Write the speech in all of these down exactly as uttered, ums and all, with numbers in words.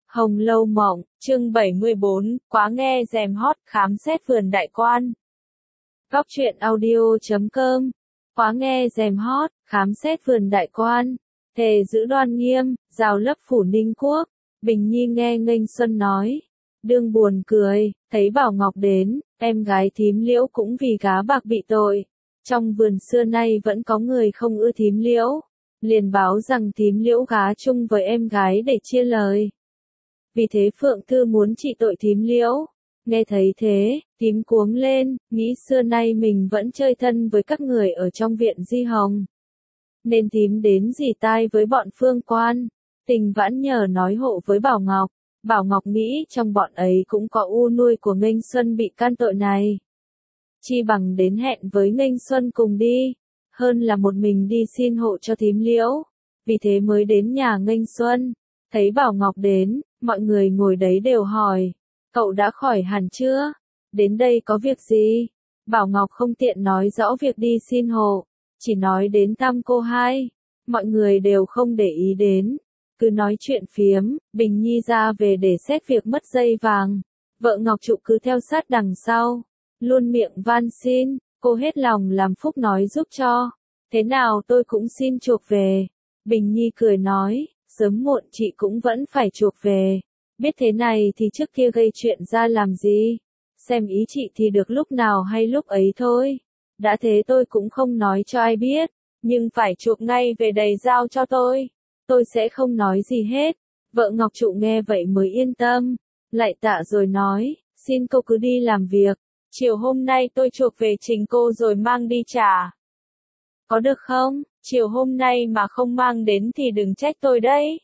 Hồng Lâu Mộng, chương bảy mươi bốn, quá nghe rèm hót, khám xét vườn đại quan. Góc truyện audio chấm com, quá nghe rèm hót, khám xét vườn đại quan. Thề giữ đoan nghiêm, rào lấp phủ Ninh Quốc. Bình Nhi nghe Nghênh Xuân nói. Đương buồn cười, thấy Bảo Ngọc đến, em gái thím Liễu cũng vì gá bạc bị tội. Trong vườn xưa nay vẫn có người không ưa thím Liễu. Liền báo rằng thím Liễu gá chung với em gái để chia lời. Vì thế Phượng Thư muốn trị tội thím Liễu. Nghe thấy thế, thím cuống lên, nghĩ xưa nay mình vẫn chơi thân với các người ở trong viện Di Hồng. Nên thím đến rỉ tai với bọn Phương Quan. Tình Vãn nhờ nói hộ với Bảo Ngọc. Bảo Ngọc nghĩ trong bọn ấy cũng có u nuôi của Nghênh Xuân bị can tội này. Chi bằng đến hẹn với Nghênh Xuân cùng đi. Hơn là một mình đi xin hộ cho thím Liễu. Vì thế mới đến nhà Nghênh Xuân. Thấy Bảo Ngọc đến, mọi người ngồi đấy đều hỏi. Cậu đã khỏi hẳn chưa? Đến đây có việc gì? Bảo Ngọc không tiện nói rõ việc đi xin hộ. Chỉ nói đến thăm cô hai. Mọi người đều không để ý đến. Cứ nói chuyện phiếm, Bình Nhi ra về để xét việc mất dây vàng. Vợ Ngọc Trụ cứ theo sát đằng sau. Luôn miệng van xin, cô hết lòng làm phúc nói giúp cho. Thế nào tôi cũng xin chuộc về. Bình Nhi cười nói, sớm muộn chị cũng vẫn phải chuộc về. Biết thế này thì trước kia gây chuyện ra làm gì. Xem ý chị thì được lúc nào hay lúc ấy thôi. Đã thế tôi cũng không nói cho ai biết. Nhưng phải chuộc ngay về đầy giao cho tôi. Tôi sẽ không nói gì hết. Vợ Ngọc Trụ nghe vậy mới yên tâm. Lại tạ rồi nói, xin cô cứ đi làm việc. Chiều hôm nay tôi chuộc về trình cô rồi mang đi trả. Có được không? Chiều hôm nay mà không mang đến thì đừng trách tôi đấy.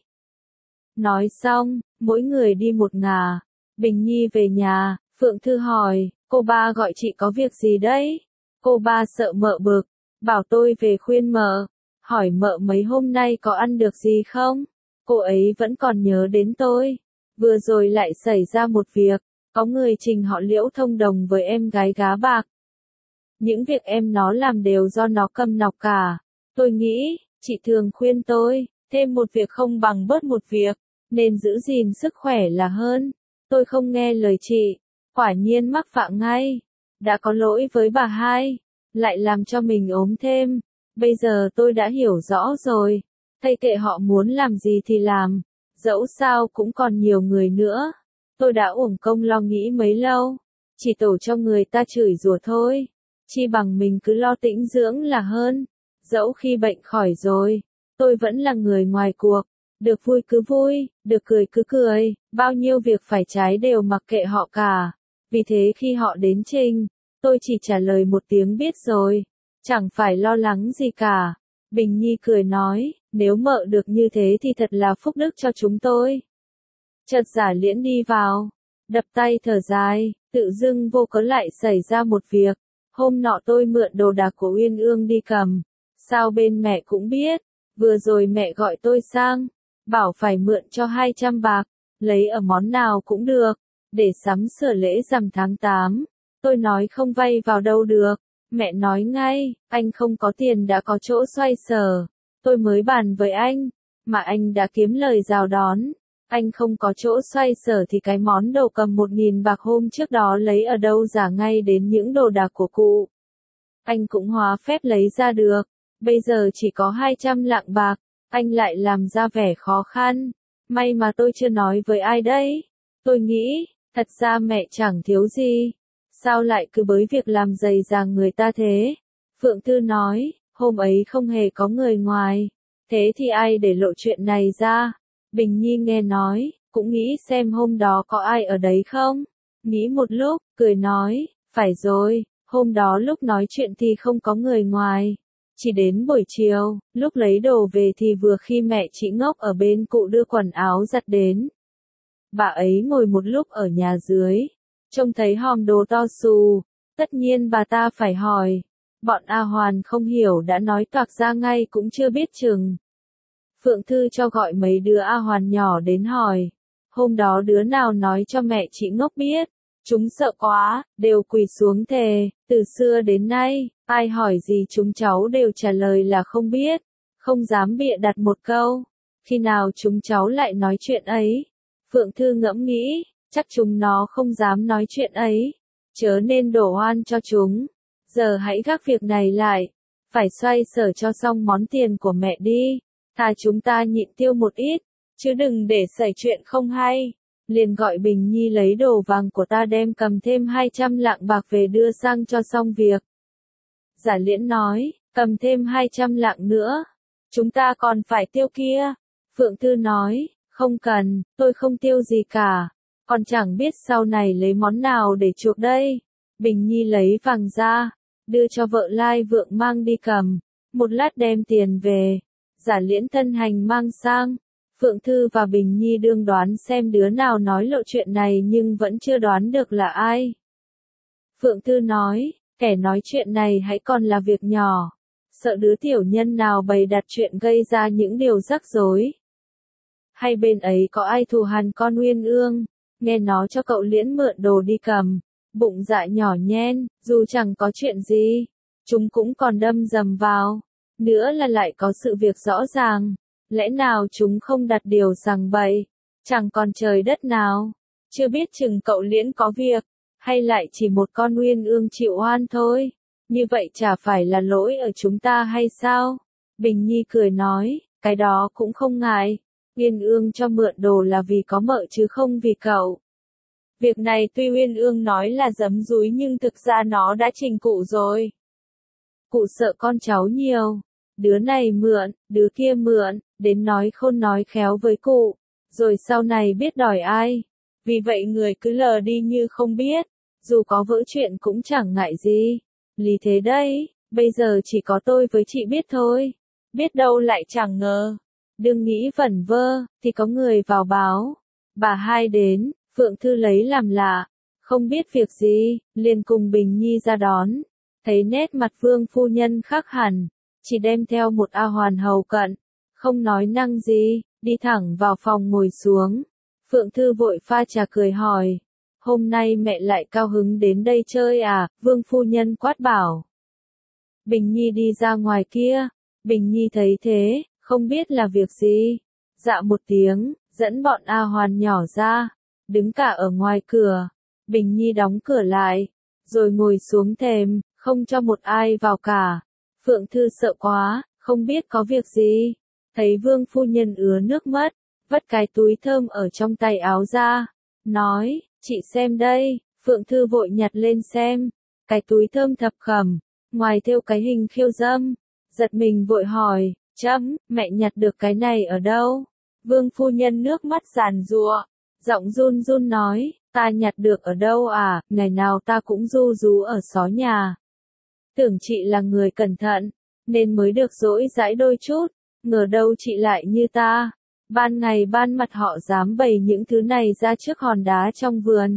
Nói xong, mỗi người đi một ngả. Bình Nhi về nhà, Phượng Thư hỏi, cô ba gọi chị có việc gì đấy? Cô ba sợ mợ bực, bảo tôi về khuyên mợ. Hỏi mợ mấy hôm nay có ăn được gì không? Cô ấy vẫn còn nhớ đến tôi. Vừa rồi lại xảy ra một việc, có người trình họ Liễu thông đồng với em gái gá bạc. Những việc em nó làm đều do nó cầm nọc cả. Tôi nghĩ, chị thường khuyên tôi, thêm một việc không bằng bớt một việc, nên giữ gìn sức khỏe là hơn. Tôi không nghe lời chị, quả nhiên mắc phạm ngay. Đã có lỗi với bà hai, lại làm cho mình ốm thêm. Bây giờ tôi đã hiểu rõ rồi, thầy kệ họ muốn làm gì thì làm, dẫu sao cũng còn nhiều người nữa. Tôi đã uổng công lo nghĩ mấy lâu, chỉ tổ cho người ta chửi rủa thôi. Chi bằng mình cứ lo tĩnh dưỡng là hơn. Dẫu khi bệnh khỏi rồi, tôi vẫn là người ngoài cuộc. Được vui cứ vui, được cười cứ cười, bao nhiêu việc phải trái đều mặc kệ họ cả. Vì thế khi họ đến trình, tôi chỉ trả lời một tiếng biết rồi. Chẳng phải lo lắng gì cả. Bình Nhi cười nói, nếu mợ được như thế thì thật là phúc đức cho chúng tôi. Chợt Giả Liễn đi vào, đập tay thở dài, tự dưng vô cớ lại xảy ra một việc. Hôm nọ tôi mượn đồ đạc của Uyên Ương đi cầm. Sao bên mẹ cũng biết, vừa rồi mẹ gọi tôi sang, bảo phải mượn cho hai trăm bạc, lấy ở món nào cũng được, để sắm sửa lễ rằm tháng tám. Tôi nói không vay vào đâu được. Mẹ nói ngay, anh không có tiền đã có chỗ xoay sở. Tôi mới bàn với anh, mà anh đã kiếm lời rào đón. Anh không có chỗ xoay sở thì cái món đồ cầm một nghìn bạc hôm trước đó lấy ở đâu giả ngay đến những đồ đạc của cụ. Anh cũng hóa phép lấy ra được. Bây giờ chỉ có hai trăm lạng bạc, anh lại làm ra vẻ khó khăn. May mà tôi chưa nói với ai đấy. Tôi nghĩ, thật ra mẹ chẳng thiếu gì. Sao lại cứ bới việc làm dày dàng người ta thế? Phượng Thư nói, hôm ấy không hề có người ngoài. Thế thì ai để lộ chuyện này ra? Bình Nhi nghe nói, cũng nghĩ xem hôm đó có ai ở đấy không? Nghĩ một lúc, cười nói, phải rồi, hôm đó lúc nói chuyện thì không có người ngoài. Chỉ đến buổi chiều, lúc lấy đồ về thì vừa khi mẹ chị Ngốc ở bên cụ đưa quần áo giặt đến. Bà ấy ngồi một lúc ở nhà dưới. Trông thấy hòm đồ to xù, tất nhiên bà ta phải hỏi. Bọn A Hoàn không hiểu đã nói toạc ra ngay cũng chưa biết chừng. Phượng Thư cho gọi mấy đứa A Hoàn nhỏ đến hỏi. Hôm đó đứa nào nói cho mẹ chị Ngốc biết. Chúng sợ quá, đều quỳ xuống thề. Từ xưa đến nay, ai hỏi gì chúng cháu đều trả lời là không biết. Không dám bịa đặt một câu. Khi nào chúng cháu lại nói chuyện ấy? Phượng Thư ngẫm nghĩ, chắc chúng nó không dám nói chuyện ấy, chớ nên đổ oan cho chúng. Giờ hãy gác việc này lại, phải xoay sở cho xong món tiền của mẹ đi, thà chúng ta nhịn tiêu một ít, chứ đừng để xảy chuyện không hay. Liền gọi Bình Nhi lấy đồ vàng của ta đem cầm thêm hai trăm lạng bạc về đưa sang cho xong việc. Giả Liễn nói, cầm thêm hai trăm lạng nữa, chúng ta còn phải tiêu kia. Phượng Thư nói, không cần, tôi không tiêu gì cả, còn chẳng biết sau này lấy món nào để chuộc đây. Bình Nhi lấy vàng ra, đưa cho vợ Lai Vượng mang đi cầm, một lát đem tiền về. Giả Liễn thân hành mang sang. Phượng Thư và Bình Nhi đương đoán xem đứa nào nói lộ chuyện này nhưng vẫn chưa đoán được là ai. Phượng Thư nói, kẻ nói chuyện này hãy còn là việc nhỏ, sợ đứa tiểu nhân nào bày đặt chuyện gây ra những điều rắc rối. Hay bên ấy có ai thù hằn con Uyên Ương, nghe nó cho cậu Liễn mượn đồ đi cầm, bụng dạ nhỏ nhen, dù chẳng có chuyện gì, chúng cũng còn đâm dầm vào, nữa là lại có sự việc rõ ràng. Lẽ nào chúng không đặt điều rằng bậy, chẳng còn trời đất nào, chưa biết chừng cậu Liễn có việc, hay lại chỉ một con Uyên Ương chịu oan thôi, như vậy chả phải là lỗi ở chúng ta hay sao? Bình Nhi cười nói, cái đó cũng không ngại, Uyên Ương cho mượn đồ là vì có mợ chứ không vì cậu. Việc này tuy Uyên Ương nói là giấm dúi nhưng thực ra nó đã trình cụ rồi. Cụ sợ con cháu nhiều, đứa này mượn, đứa kia mượn, đến nói khôn nói khéo với cụ, rồi sau này biết đòi ai. Vì vậy người cứ lờ đi như không biết, dù có vỡ chuyện cũng chẳng ngại gì. Lý thế đây, bây giờ chỉ có tôi với chị biết thôi, biết đâu lại chẳng ngờ. Đừng nghĩ vẩn vơ, thì có người vào báo. Bà hai đến, Phượng Thư lấy làm lạ, không biết việc gì, liền cùng Bình Nhi ra đón. Thấy nét mặt Vương phu nhân khác hẳn, chỉ đem theo một A Hoàn hầu cận, không nói năng gì, đi thẳng vào phòng ngồi xuống. Phượng Thư vội pha trà cười hỏi, hôm nay mẹ lại cao hứng đến đây chơi à? Vương phu nhân quát bảo. Bình Nhi đi ra ngoài kia. Bình Nhi thấy thế, không biết là việc gì, dạ một tiếng, dẫn bọn A Hoàn nhỏ ra, đứng cả ở ngoài cửa. Bình Nhi đóng cửa lại, rồi ngồi xuống thềm, không cho một ai vào cả. Phượng Thư sợ quá, không biết có việc gì, thấy Vương phu nhân ứa nước mắt, vất cái túi thơm ở trong tay áo ra, nói, chị xem đây. Phượng Thư vội nhặt lên xem, cái túi thơm thập khẩm, ngoài thêu cái hình khiêu dâm, giật mình vội hỏi, chấm, mẹ nhặt được cái này ở đâu? Vương phu nhân nước mắt giàn giụa, giọng run run nói, ta nhặt được ở đâu à, ngày nào ta cũng ru rú ở xó nhà. Tưởng chị là người cẩn thận, nên mới được dỗi dãi đôi chút, ngờ đâu chị lại như ta. Ban ngày ban mặt họ dám bày những thứ này ra trước hòn đá trong vườn.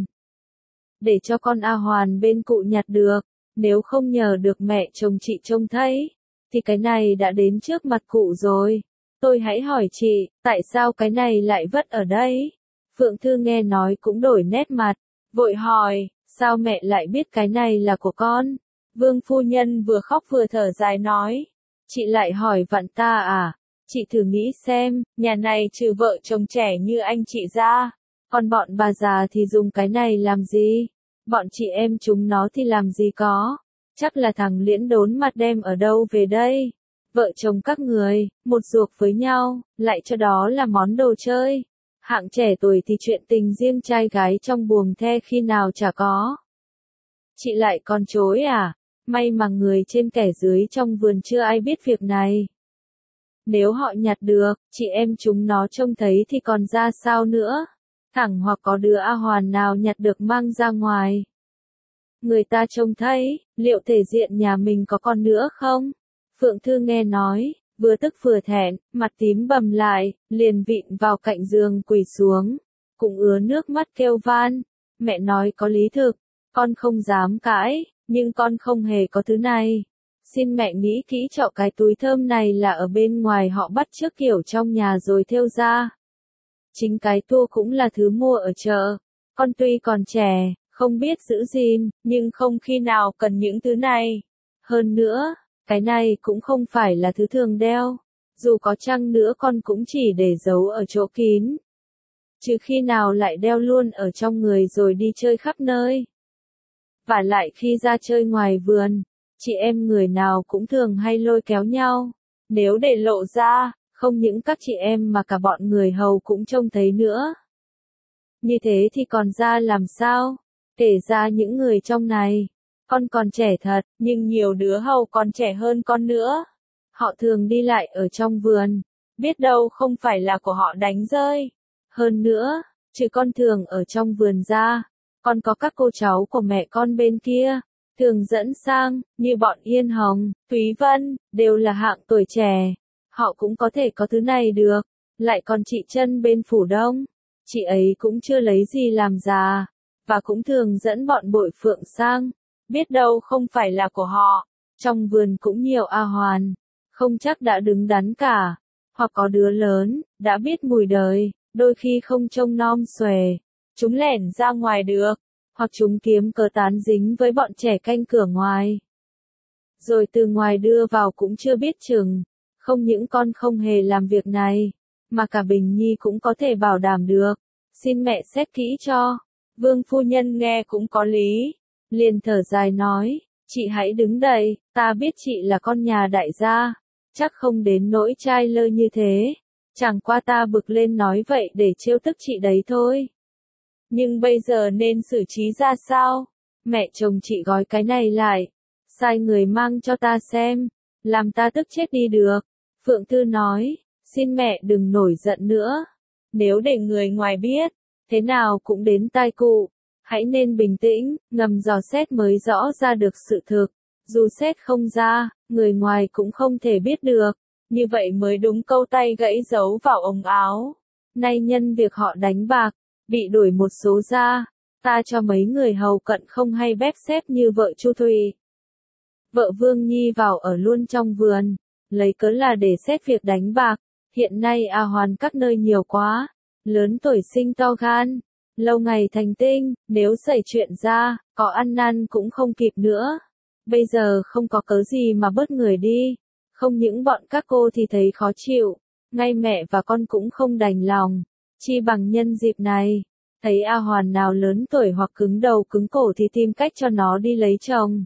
Để cho con A Hoàn bên cụ nhặt được, nếu không nhờ được mẹ chồng chị trông thấy, thì cái này đã đến trước mặt cụ rồi. Tôi hãy hỏi chị, tại sao cái này lại vất ở đây? Phượng Thư nghe nói cũng đổi nét mặt, vội hỏi, sao mẹ lại biết cái này là của con? Vương phu nhân vừa khóc vừa thở dài nói, chị lại hỏi vặn ta à? Chị thử nghĩ xem, nhà này trừ vợ chồng trẻ như anh chị ra, còn bọn bà già thì dùng cái này làm gì? Bọn chị em chúng nó thì làm gì có? Chắc là thằng Liễn đốn mặt đem ở đâu về đây? Vợ chồng các người, một ruột với nhau, lại cho đó là món đồ chơi. Hạng trẻ tuổi thì chuyện tình riêng trai gái trong buồng the khi nào chả có. Chị lại còn chối à? May mà người trên kẻ dưới trong vườn chưa ai biết việc này. Nếu họ nhặt được, chị em chúng nó trông thấy thì còn ra sao nữa? Thẳng hoặc có đứa A Hoàn nào nhặt được mang ra ngoài. Người ta trông thấy, liệu thể diện nhà mình có con nữa không? Phượng Thư nghe nói, vừa tức vừa thẹn, mặt tím bầm lại, liền vịn vào cạnh giường quỳ xuống, cũng ứa nước mắt kêu van. Mẹ nói có lý thực, con không dám cãi, nhưng con không hề có thứ này. Xin mẹ nghĩ kỹ chọn cái túi thơm này là ở bên ngoài họ bắt chước kiểu trong nhà rồi thêu ra. Chính cái tua cũng là thứ mua ở chợ. Con tuy còn trẻ, không biết giữ gìn, nhưng không khi nào cần những thứ này. Hơn nữa, cái này cũng không phải là thứ thường đeo. Dù có chăng nữa con cũng chỉ để giấu ở chỗ kín. chứ khi nào lại đeo luôn ở trong người rồi đi chơi khắp nơi. Và lại khi ra chơi ngoài vườn, chị em người nào cũng thường hay lôi kéo nhau, nếu để lộ ra, không những các chị em mà cả bọn người hầu cũng trông thấy nữa. Như thế thì còn ra làm sao? Kể ra những người trong này, con còn trẻ thật, nhưng nhiều đứa hầu còn trẻ hơn con nữa. Họ thường đi lại ở trong vườn, biết đâu không phải là của họ đánh rơi. Hơn nữa, trừ con thường ở trong vườn ra, còn có các cô cháu của mẹ con bên kia, thường dẫn sang, như bọn Yên Hồng, Thúy Vân, đều là hạng tuổi trẻ. Họ cũng có thể có thứ này được. Lại còn chị Trân bên Phủ Đông, chị ấy cũng chưa lấy gì làm già, và cũng thường dẫn bọn Bội Phượng sang, biết đâu không phải là của họ. Trong vườn cũng nhiều A Hoàn, không chắc đã đứng đắn cả, hoặc có đứa lớn, đã biết mùi đời, đôi khi không trông nom xuề, chúng lẻn ra ngoài được, hoặc chúng kiếm cớ tán dính với bọn trẻ canh cửa ngoài. Rồi từ ngoài đưa vào cũng chưa biết chừng, không những con không hề làm việc này, mà cả Bình Nhi cũng có thể bảo đảm được, xin mẹ xét kỹ cho. Vương phu nhân nghe cũng có lý, liền thở dài nói, chị hãy đứng đây, ta biết chị là con nhà đại gia, chắc không đến nỗi trai lơ như thế, chẳng qua ta bực lên nói vậy để trêu tức chị đấy thôi. Nhưng bây giờ nên xử trí ra sao? Mẹ chồng chị gói cái này lại, sai người mang cho ta xem, làm ta tức chết đi được. Phượng Tư nói, xin mẹ đừng nổi giận nữa, nếu để người ngoài biết, thế nào cũng đến tai cụ, hãy nên bình tĩnh, ngầm dò xét mới rõ ra được sự thực, dù xét không ra, người ngoài cũng không thể biết được, như vậy mới đúng câu tay gãy giấu vào ống áo. Nay nhân việc họ đánh bạc, bị đuổi một số ra, ta cho mấy người hầu cận không hay bếp xếp như vợ Chu Thùy. Vợ Vương Nhi vào ở luôn trong vườn, lấy cớ là để xét việc đánh bạc, hiện nay A Hoàn các nơi nhiều quá, lớn tuổi sinh to gan, lâu ngày thành tinh, nếu xảy chuyện ra, có ăn năn cũng không kịp nữa. Bây giờ không có cớ gì mà bớt người đi, không những bọn các cô thì thấy khó chịu, ngay mẹ và con cũng không đành lòng, chi bằng nhân dịp này, thấy A Hoàn nào lớn tuổi hoặc cứng đầu cứng cổ thì tìm cách cho nó đi lấy chồng.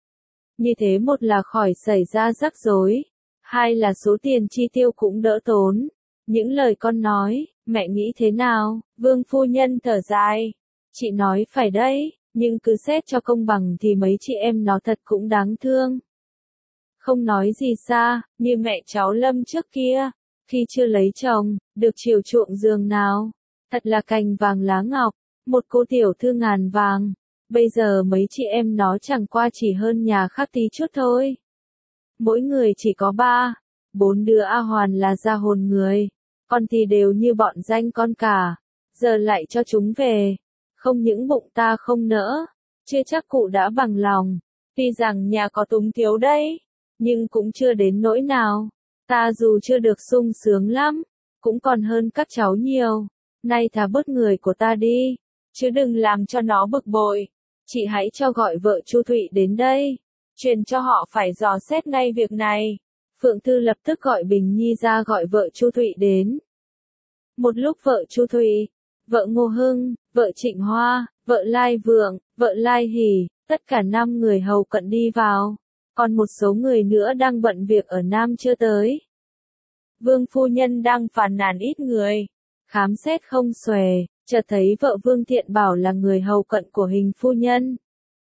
Như thế một là khỏi xảy ra rắc rối, hai là số tiền chi tiêu cũng đỡ tốn. Những lời con nói, mẹ nghĩ thế nào? Vương phu nhân thở dài. Chị nói phải đấy, nhưng cứ xét cho công bằng thì mấy chị em nó thật cũng đáng thương. Không nói gì xa, như mẹ cháu Lâm trước kia, khi chưa lấy chồng, được chiều chuộng giường nào. Thật là cành vàng lá ngọc, một cô tiểu thư ngàn vàng. Bây giờ mấy chị em nó chẳng qua chỉ hơn nhà khác tí chút thôi. Mỗi người chỉ có ba, bốn đứa A Hoàn là ra hồn người, còn thì đều như bọn danh con cả, giờ lại cho chúng về, không những bụng ta không nỡ, chưa chắc cụ đã bằng lòng, tuy rằng nhà có túng thiếu đấy, nhưng cũng chưa đến nỗi nào, ta dù chưa được sung sướng lắm, cũng còn hơn các cháu nhiều, nay thà bớt người của ta đi, chứ đừng làm cho nó bực bội, chị hãy cho gọi vợ Chu Thụy đến đây, truyền cho họ phải dò xét ngay việc này. Phượng Thư lập tức gọi Bình Nhi ra gọi vợ Chu Thụy đến. Một lúc vợ Chu Thụy, vợ Ngô Hưng, vợ Trịnh Hoa, vợ Lai Vượng, vợ Lai Hỷ, tất cả năm người hầu cận đi vào, còn một số người nữa đang bận việc ở Nam chưa tới. Vương phu nhân đang phàn nàn ít người, khám xét không xuề, chợt thấy vợ Vương Thiện Bảo là người hầu cận của Hình phu nhân.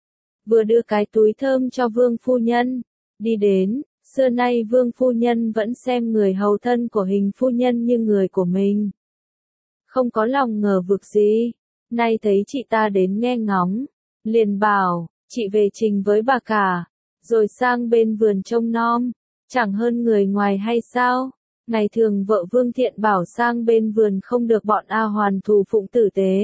Vừa đưa cái túi thơm cho Vương phu nhân, đi đến. Xưa nay Vương phu nhân vẫn xem người hầu thân của Hình phu nhân như người của mình. Không có lòng ngờ vực gì, nay thấy chị ta đến nghe ngóng, liền bảo, chị về trình với bà cả, rồi sang bên vườn trông nom, chẳng hơn người ngoài hay sao? Ngày thường vợ Vương Thiện Bảo sang bên vườn không được bọn A Hoàn thù phụng tử tế.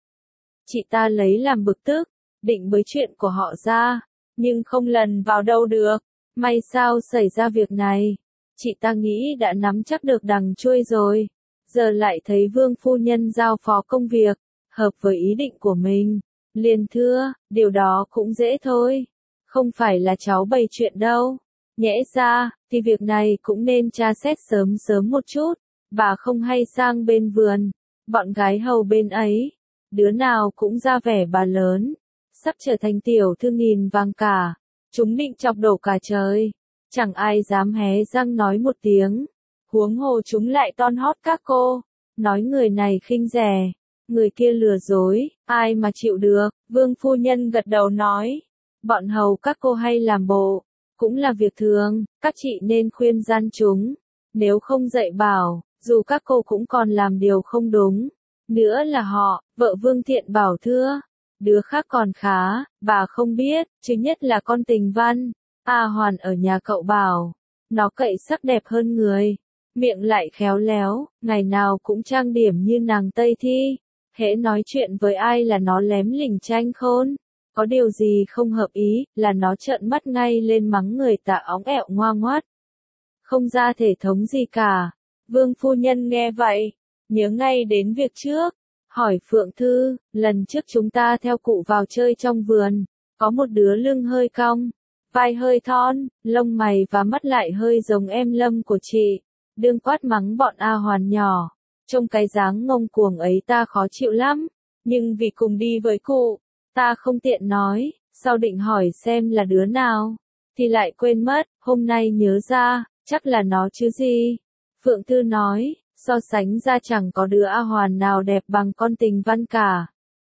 Chị ta lấy làm bực tức, định bới chuyện của họ ra, nhưng không lần vào đâu được. May sao xảy ra việc này, chị ta nghĩ đã nắm chắc được đằng chuôi rồi, giờ lại thấy Vương phu nhân giao phó công việc, hợp với ý định của mình, liền thưa, điều đó cũng dễ thôi, không phải là cháu bày chuyện đâu, nhẽ ra, thì việc này cũng nên tra xét sớm sớm một chút, bà không hay sang bên vườn, Bọn gái hầu bên ấy, đứa nào cũng ra vẻ bà lớn, sắp trở thành tiểu thư nghìn vàng cả. Chúng định chọc đổ cả trời, chẳng ai dám hé răng nói một tiếng. Huống hồ chúng lại ton hót các cô, nói người này khinh rẻ, người kia lừa dối, ai mà chịu được. Vương phu nhân gật đầu nói, bọn hầu các cô hay làm bộ, cũng là việc thường, các chị nên khuyên gian chúng, nếu không dạy bảo, dù các cô cũng còn làm điều không đúng. Nữa là họ, vợ Vương Thiện Bảo thưa, đứa khác còn khá, bà không biết, chứ nhất là con Tình Văn, A Hoàn ở nhà cậu Bảo, nó cậy sắc đẹp hơn người, miệng lại khéo léo, ngày nào cũng trang điểm như nàng Tây Thi, hễ nói chuyện với ai là nó lém lỉnh tranh khôn, có điều gì không hợp ý, là nó trợn mắt ngay lên mắng người ta óng ẹo ngoa ngoắt, không ra thể thống gì cả. Vương phu nhân nghe vậy, nhớ ngay đến việc trước, hỏi Phượng Thư, lần trước chúng ta theo cụ vào chơi trong vườn, có một đứa lưng hơi cong, vai hơi thon, lông mày và mắt lại hơi giống em Lâm của chị, đương quát mắng bọn A Hoàn nhỏ, trông cái dáng ngông cuồng ấy ta khó chịu lắm, nhưng vì cùng đi với cụ, ta không tiện nói, sau định hỏi xem là đứa nào, thì lại quên mất, hôm nay nhớ ra, chắc là nó chứ gì. Phượng Thư nói, so sánh ra chẳng có đứa A Hoàn nào đẹp bằng con Tình Văn cả.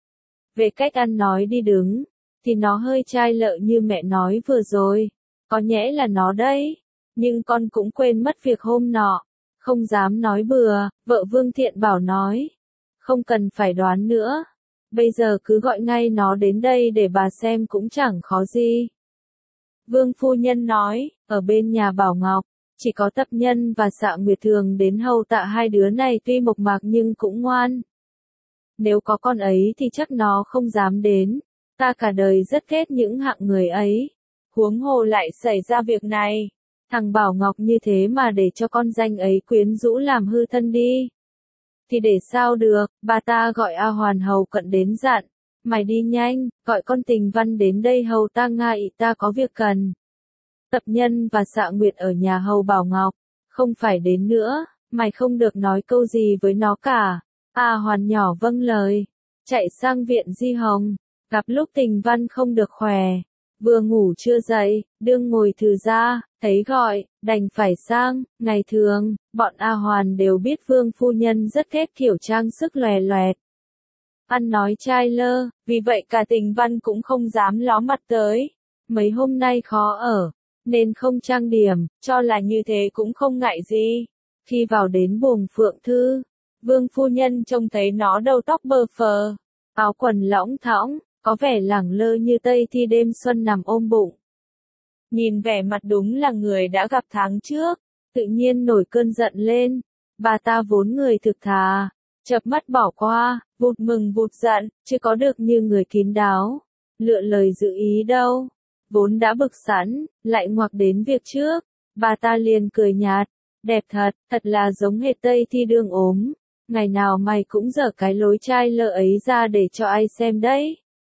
Về cách ăn nói đi đứng, thì nó hơi trai lợ như mẹ nói vừa rồi, có nhẽ là nó đấy, nhưng con cũng quên mất việc hôm nọ, không dám nói bừa, vợ Vương Thiện Bảo nói, không cần phải đoán nữa, bây giờ cứ gọi ngay nó đến đây để bà xem cũng chẳng khó gì. Vương phu nhân nói, ở bên nhà Bảo Ngọc, chỉ có Tập Nhân và Xạ Nguyệt thường đến hầu tạ hai đứa này tuy mộc mạc nhưng cũng ngoan. Nếu có con ấy thì chắc nó không dám đến, ta cả đời rất ghét những hạng người ấy. Huống hồ lại xảy ra việc này, thằng Bảo Ngọc như thế mà để cho con danh ấy quyến rũ làm hư thân đi. Thì để sao được, bà ta gọi A Hoàn hầu cận đến dặn, mày đi nhanh, gọi con Tình Văn đến đây hầu ta ngại ta có việc cần. Tập Nhân và Xạ Nguyệt ở nhà hầu Bảo Ngọc, không phải đến nữa, mày không được nói câu gì với nó cả. A Hoàn nhỏ vâng lời, chạy sang viện Di Hồng, gặp lúc Tình Văn không được khỏe, vừa ngủ chưa dậy, đương ngồi thử ra, thấy gọi, đành phải sang. Ngày thường, bọn A Hoàn đều biết Vương phu nhân rất ghét kiểu trang sức lòe loẹt, ăn nói trai lơ, vì vậy cả Tình Văn cũng không dám ló mặt tới. Mấy hôm nay khó ở, nên không trang điểm, cho là như thế cũng không ngại gì. Khi vào đến buồng Phượng Thư, Vương phu nhân trông thấy nó đầu tóc bơ phờ, áo quần lõng thõng, có vẻ lẳng lơ như Tây Thi đêm xuân nằm ôm bụng. Nhìn vẻ mặt đúng là người đã gặp tháng trước, tự nhiên nổi cơn giận lên. Bà ta vốn người thực thà, chợp mắt bỏ qua, vụt mừng vụt giận, chứ có được như người kín đáo, lựa lời giữ ý đâu. Vốn đã bực sẵn, lại ngoặc đến việc trước, bà ta liền cười nhạt, đẹp thật, thật là giống hệt Tây Thi đương ốm, ngày nào mày cũng dở cái lối trai lợ ấy ra để cho ai xem đấy.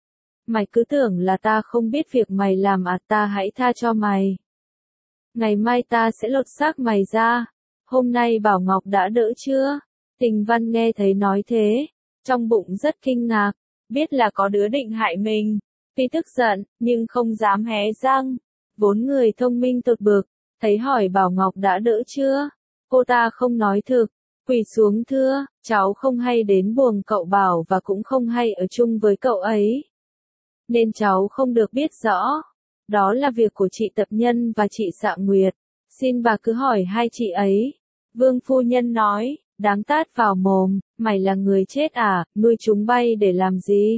Mày cứ tưởng là ta không biết việc mày làm à, ta hãy tha cho mày. Ngày mai ta sẽ lột xác mày ra. Hôm nay Bảo Ngọc đã đỡ chưa? Tình Văn nghe thấy nói thế, trong bụng rất kinh ngạc, biết là có đứa định hại mình. Tuy tức giận, nhưng không dám hé răng. Vốn người thông minh tột bực, thấy hỏi Bảo Ngọc đã đỡ chưa? Cô ta không nói thực, quỳ xuống thưa, cháu không hay đến buồng cậu Bảo và cũng không hay ở chung với cậu ấy, nên cháu không được biết rõ. Đó là việc của chị Tập Nhân và chị Xạ Nguyệt, xin bà cứ hỏi hai chị ấy. Vương phu nhân nói, đáng tát vào mồm, mày là người chết à, nuôi chúng bay để làm gì?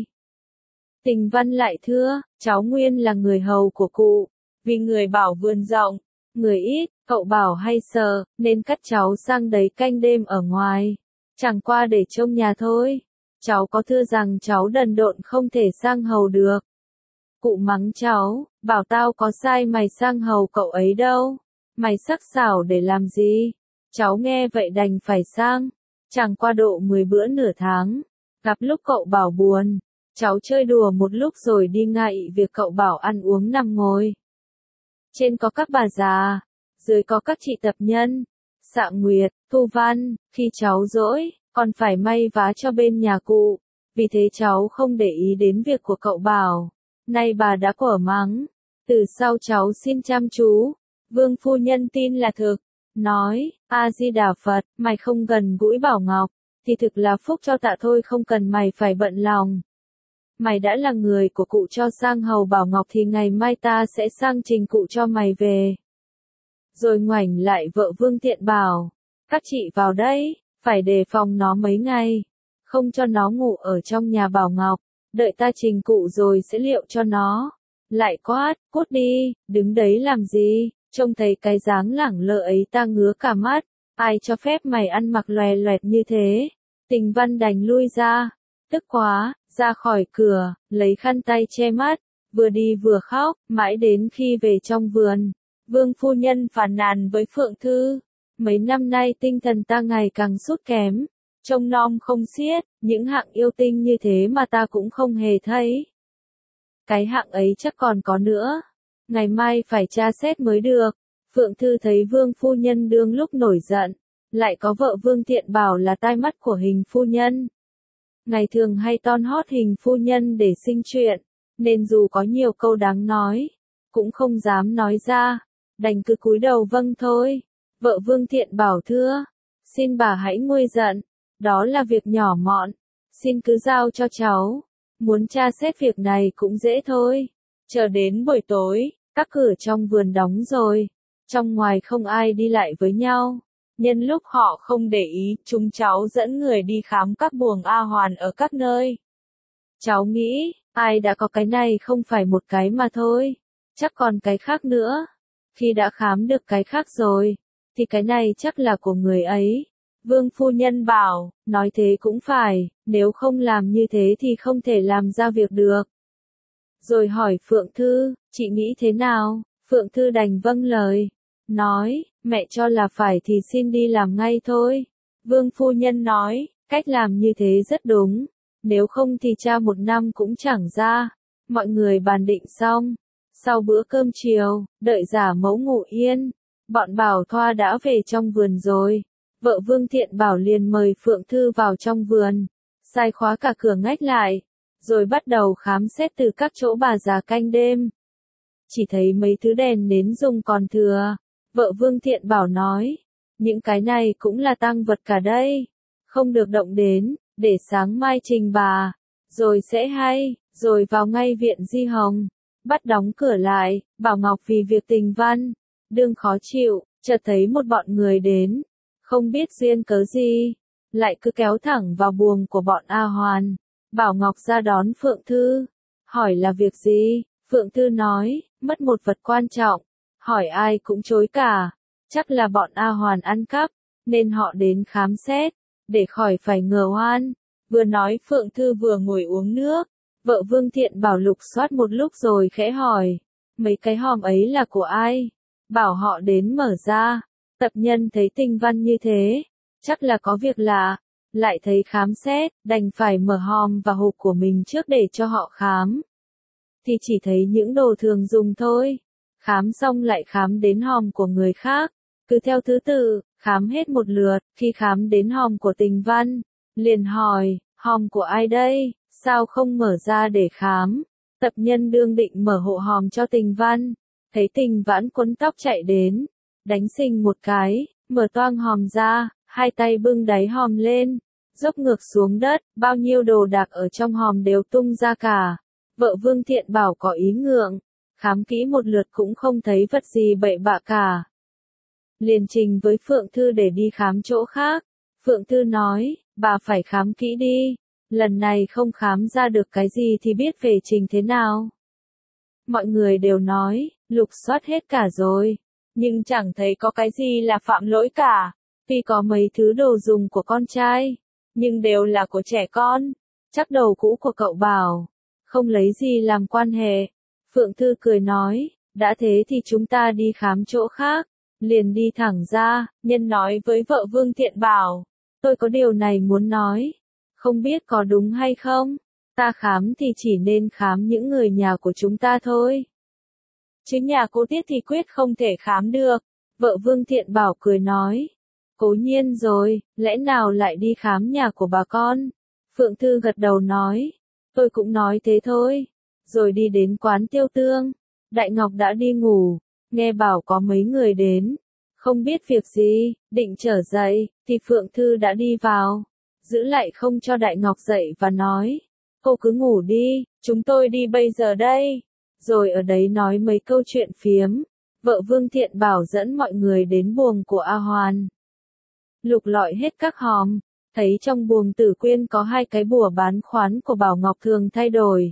Tình Văn lại thưa, cháu nguyên là người hầu của cụ, vì người bảo vườn rộng, người ít, cậu Bảo hay sợ, nên cắt cháu sang đấy canh đêm ở ngoài, chẳng qua để trông nhà thôi. Cháu có thưa rằng cháu đần độn không thể sang hầu được. Cụ mắng cháu, bảo tao có sai mày sang hầu cậu ấy đâu, mày sắc sảo để làm gì? Cháu nghe vậy đành phải sang, chẳng qua độ mười bữa nửa tháng, gặp lúc cậu Bảo buồn, cháu chơi đùa một lúc rồi đi ngay việc cậu Bảo ăn uống nằm ngồi. Trên có các bà già, dưới có các chị Tập Nhân, Xạ Nguyệt, Thu Văn, khi cháu dỗi, còn phải may vá cho bên nhà cụ, vì thế cháu không để ý đến việc của cậu Bảo. Nay bà đã quở mắng, từ sau cháu xin chăm chú. Vương phu nhân tin là thực, nói, A-di-đà Phật, mày không gần gũi Bảo Ngọc, thì thực là phúc cho tạ thôi, không cần mày phải bận lòng. Mày đã là người của cụ cho sang hầu Bảo Ngọc thì ngày mai ta sẽ sang trình cụ cho mày về. Rồi ngoảnh lại vợ Vương Tiện bảo, các chị vào đây, phải đề phòng nó mấy ngày, không cho nó ngủ ở trong nhà Bảo Ngọc, đợi ta trình cụ rồi sẽ liệu cho nó. Lại quát, cút đi, đứng đấy làm gì, trông thấy cái dáng lẳng lơ ấy ta ngứa cả mắt, ai cho phép mày ăn mặc loè loẹt như thế. Tình Văn đành lui ra, tức quá, ra khỏi cửa, lấy khăn tay che mắt, vừa đi vừa khóc, mãi đến khi về trong vườn. Vương phu nhân phàn nàn với Phượng Thư, mấy năm nay tinh thần ta ngày càng sút kém, trông nom không xiết, những hạng yêu tinh như thế mà ta cũng không hề thấy. Cái hạng ấy chắc còn có nữa, ngày mai phải tra xét mới được. Phượng Thư thấy Vương phu nhân đương lúc nổi giận, lại có vợ Vương Tiện Bảo là tai mắt của Hình phu nhân. Ngày thường hay ton hót Hình phu nhân để sinh chuyện, nên dù có nhiều câu đáng nói, cũng không dám nói ra, đành cứ cúi đầu vâng thôi. Vợ Vương Tiện Bảo thưa, xin bà hãy nguôi giận, đó là việc nhỏ mọn, xin cứ giao cho cháu, muốn tra xét việc này cũng dễ thôi. Chờ đến buổi tối, các cửa trong vườn đóng rồi, trong ngoài không ai đi lại với nhau. Nhân lúc họ không để ý, chúng cháu dẫn người đi khám các buồng A Hoàn ở các nơi. Cháu nghĩ, ai đã có cái này không phải một cái mà thôi, chắc còn cái khác nữa. Khi đã khám được cái khác rồi, thì cái này chắc là của người ấy. Vương phu nhân bảo, nói thế cũng phải, nếu không làm như thế thì không thể làm ra việc được. Rồi hỏi Phượng Thư, chị nghĩ thế nào? Phượng Thư đành vâng lời, nói, mẹ cho là phải thì xin đi làm ngay thôi. Vương phu nhân nói, cách làm như thế rất đúng, nếu không thì cha một năm cũng chẳng ra. Mọi người bàn định xong, sau bữa cơm chiều, đợi giả mẫu ngủ yên, bọn Bảo Thoa đã về trong vườn rồi. Vợ Vương Thiện Bảo liền mời Phượng Thư vào trong vườn, sai khóa cả cửa ngách lại, rồi bắt đầu khám xét từ các chỗ bà già canh đêm. Chỉ thấy mấy thứ đèn nến dùng còn thừa. Vợ Vương Thiện Bảo nói, những cái này cũng là tang vật cả đây, không được động đến, để sáng mai trình bà, rồi sẽ hay. Rồi vào ngay viện Di Hồng, bắt đóng cửa lại. Bảo Ngọc vì việc Tình Văn đương khó chịu, chợt thấy một bọn người đến, không biết duyên cớ gì, lại cứ kéo thẳng vào buồng của bọn A Hoàn. Bảo Ngọc ra đón Phượng Thư, hỏi là việc gì. Phượng Thư nói, mất một vật quan trọng, hỏi ai cũng chối cả, chắc là bọn A Hoàn ăn cắp, nên họ đến khám xét, để khỏi phải ngờ oan. Vừa nói Phượng Thư vừa ngồi uống nước. Vợ Vương Thiện Bảo lục soát một lúc rồi khẽ hỏi, mấy cái hòm ấy là của ai? Bảo họ đến mở ra. Tập nhân thấy Tình Văn như thế, chắc là có việc lạ, lại thấy khám xét, đành phải mở hòm và hộp của mình trước để cho họ khám. Thì chỉ thấy những đồ thường dùng thôi. Khám xong lại khám đến hòm của người khác, cứ theo thứ tự, khám hết một lượt. Khi khám đến hòm của Tình Văn, liền hỏi, hòm của ai đây, sao không mở ra để khám? Tập nhân đương định mở hộ hòm cho Tình Văn, thấy Tình Vãn quấn tóc chạy đến, đánh xình một cái, mở toang hòm ra, hai tay bưng đáy hòm lên, dốc ngược xuống đất, bao nhiêu đồ đạc ở trong hòm đều tung ra cả. Vợ Vương Thiện Bảo có ý ngượng, khám kỹ một lượt cũng không thấy vật gì bậy bạ cả. Liền trình với Phượng Thư để đi khám chỗ khác. Phượng Thư nói, bà phải khám kỹ đi, lần này không khám ra được cái gì thì biết về trình thế nào. Mọi người đều nói, lục soát hết cả rồi, nhưng chẳng thấy có cái gì là phạm lỗi cả. Tuy có mấy thứ đồ dùng của con trai, nhưng đều là của trẻ con, chắc đầu cũ của cậu Bảo, không lấy gì làm quan hệ. Phượng Thư cười nói, đã thế thì chúng ta đi khám chỗ khác. Liền đi thẳng ra, nhân nói với vợ Vương Thiện Bảo, tôi có điều này muốn nói, không biết có đúng hay không, ta khám thì chỉ nên khám những người nhà của chúng ta thôi. Chứ nhà cô Tiết thì quyết không thể khám được. Vợ Vương Thiện Bảo cười nói, Cố nhiên rồi, lẽ nào lại đi khám nhà của bà con? Phượng Thư gật đầu nói, tôi cũng nói thế thôi. Rồi đi đến quán Tiêu Tương. Đại Ngọc đã đi ngủ, nghe bảo có mấy người đến. Không biết việc gì, định trở dậy, thì Phượng Thư đã đi vào. Giữ lại không cho Đại Ngọc dậy và nói, cô cứ ngủ đi, chúng tôi đi bây giờ đây. Rồi ở đấy nói mấy câu chuyện phiếm. Vợ Vương Thiện Bảo dẫn mọi người đến buồng của A Hoàn. Lục lọi hết các hòm, thấy trong buồng Tử Quyên có hai cái bùa bán khoán của Bảo Ngọc thường thay đổi.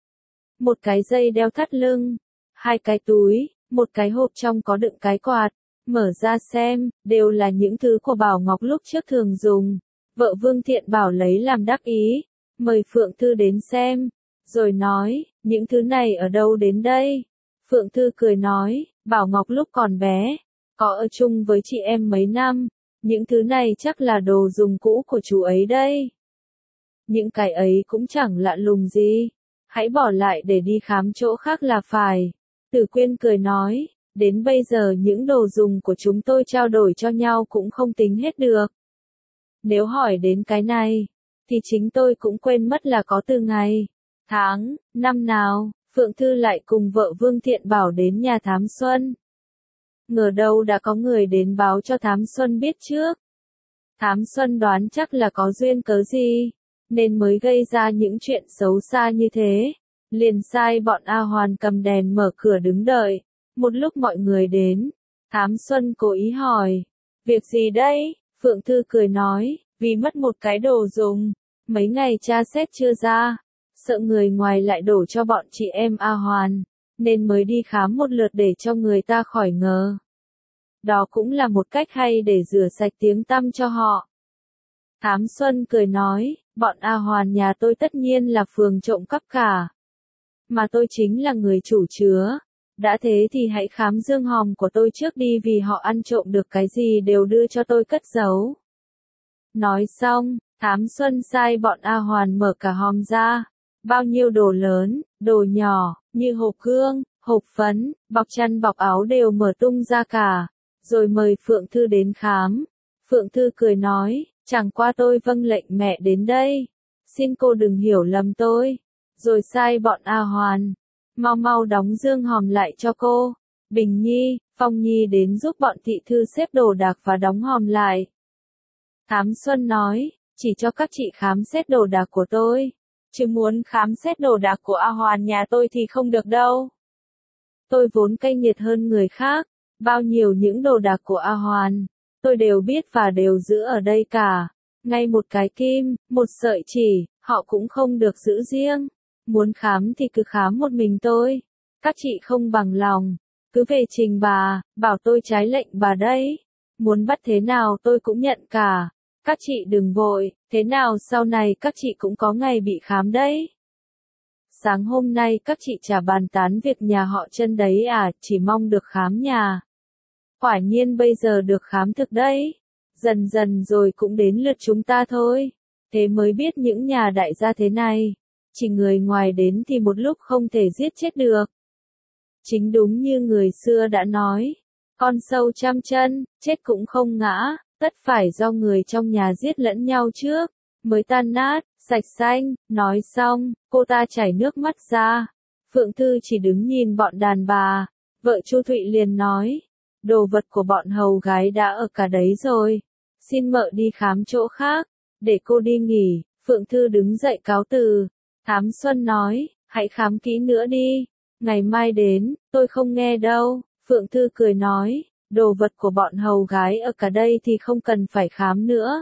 Một cái dây đeo thắt lưng, hai cái túi, một cái hộp trong có đựng cái quạt. Mở ra xem, đều là những thứ của Bảo Ngọc lúc trước thường dùng. Vợ Vương Thiện Bảo lấy làm đắc ý, mời Phượng Thư đến xem, rồi nói, những thứ này ở đâu đến đây? Phượng Thư cười nói, Bảo Ngọc lúc còn bé, có ở chung với chị em mấy năm, những thứ này chắc là đồ dùng cũ của chú ấy đây. Những cái ấy cũng chẳng lạ lùng gì, hãy bỏ lại để đi khám chỗ khác là phải. Tử Quyên cười nói, đến bây giờ những đồ dùng của chúng tôi trao đổi cho nhau cũng không tính hết được. Nếu hỏi đến cái này, thì chính tôi cũng quên mất là có từ ngày, tháng, năm nào, Phượng Thư lại cùng vợ Vương Thiện Bảo đến nhà Thám Xuân. Ngờ đâu đã có người đến báo cho Thám Xuân biết trước. Thám Xuân đoán chắc là có duyên cớ gì, nên mới gây ra những chuyện xấu xa như thế. Liền sai bọn A Hoàn cầm đèn mở cửa đứng đợi. Một lúc mọi người đến, Thám Xuân cố ý hỏi, việc gì đây? Phượng Thư cười nói, vì mất một cái đồ dùng, mấy ngày tra xét chưa ra, sợ người ngoài lại đổ cho bọn chị em A Hoàn, nên mới đi khám một lượt để cho người ta khỏi ngờ. Đó cũng là một cách hay để rửa sạch tiếng tăm cho họ. Thám Xuân cười nói, bọn A Hoàn nhà tôi tất nhiên là phường trộm cắp cả. Mà tôi chính là người chủ chứa. Đã thế thì hãy khám dương hòm của tôi trước đi, vì họ ăn trộm được cái gì đều đưa cho tôi cất giấu. Nói xong, Thám Xuân sai bọn A Hoàn mở cả hòm ra. Bao nhiêu đồ lớn, đồ nhỏ, như hộp gương, hộp phấn, bọc chăn bọc áo đều mở tung ra cả. Rồi mời Phượng Thư đến khám. Phượng Thư cười nói, chẳng qua tôi vâng lệnh mẹ đến đây. Xin cô đừng hiểu lầm tôi. Rồi sai bọn A Hoàn, mau mau đóng dương hòm lại cho cô. Bình Nhi, Phong Nhi đến giúp bọn thị thư xếp đồ đạc và đóng hòm lại. Thám Xuân nói, chỉ cho các chị khám xét đồ đạc của tôi. Chứ muốn khám xét đồ đạc của A Hoàn nhà tôi thì không được đâu. Tôi vốn cay nghiệt hơn người khác. Bao nhiêu những đồ đạc của A Hoàn, tôi đều biết và đều giữ ở đây cả. Ngay một cái kim, một sợi chỉ, họ cũng không được giữ riêng. Muốn khám thì cứ khám một mình tôi. Các chị không bằng lòng, cứ về trình bà, bảo tôi trái lệnh bà đấy. Muốn bắt thế nào tôi cũng nhận cả. Các chị đừng vội, thế nào sau này các chị cũng có ngày bị khám đấy. Sáng hôm nay các chị chả bàn tán việc nhà họ Chân đấy à, chỉ mong được khám nhà. Quả nhiên bây giờ được khám thực đấy. Dần dần rồi cũng đến lượt chúng ta thôi. Thế mới biết những nhà đại gia thế này, chỉ người ngoài đến thì một lúc không thể giết chết được. Chính đúng như người xưa đã nói, con sâu trăm chân, chết cũng không ngã, tất phải do người trong nhà giết lẫn nhau trước, mới tan nát, sạch xanh. Nói xong, cô ta chảy nước mắt ra. Phượng Thư chỉ đứng nhìn bọn đàn bà. Vợ Chu Thụy liền nói, đồ vật của bọn hầu gái đã ở cả đấy rồi. Xin mợ đi khám chỗ khác, để cô đi nghỉ. Phượng Thư đứng dậy cáo từ. Thám Xuân nói, hãy khám kỹ nữa đi. Ngày mai đến, tôi không nghe đâu. Phượng Thư cười nói, đồ vật của bọn hầu gái ở cả đây thì không cần phải khám nữa.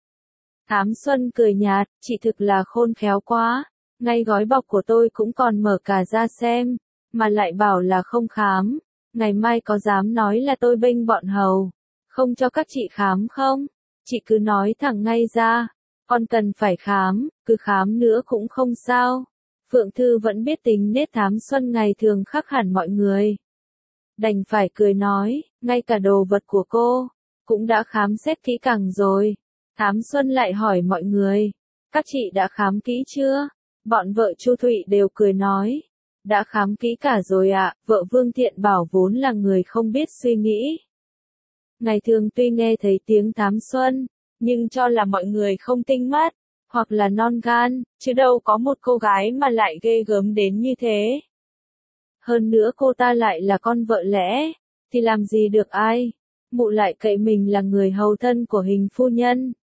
Thám Xuân cười nhạt, chị thực là khôn khéo quá. Ngay gói bọc của tôi cũng còn mở cả ra xem, mà lại bảo là không khám. Ngày mai có dám nói là tôi bênh bọn hầu, không cho các chị khám không? Chị cứ nói thẳng ngay ra, con cần phải khám, cứ khám nữa cũng không sao. Phượng Thư vẫn biết tính nết Thám Xuân ngày thường khác hẳn mọi người. Đành phải cười nói, ngay cả đồ vật của cô, cũng đã khám xét kỹ càng rồi. Thám Xuân lại hỏi mọi người, các chị đã khám kỹ chưa? Bọn vợ Chu Thụy đều cười nói, đã khám kỹ cả rồi ạ. Vợ Vương Thiện Bảo vốn là người không biết suy nghĩ, Ngày thường tuy nghe thấy tiếng Thám Xuân, nhưng cho là mọi người không tinh mắt, hoặc là non gan, chứ đâu có một cô gái mà lại ghê gớm đến như thế. Hơn nữa cô ta lại là con vợ lẽ, thì làm gì được ai, mụ lại cậy mình là người hầu thân của Hình phu nhân.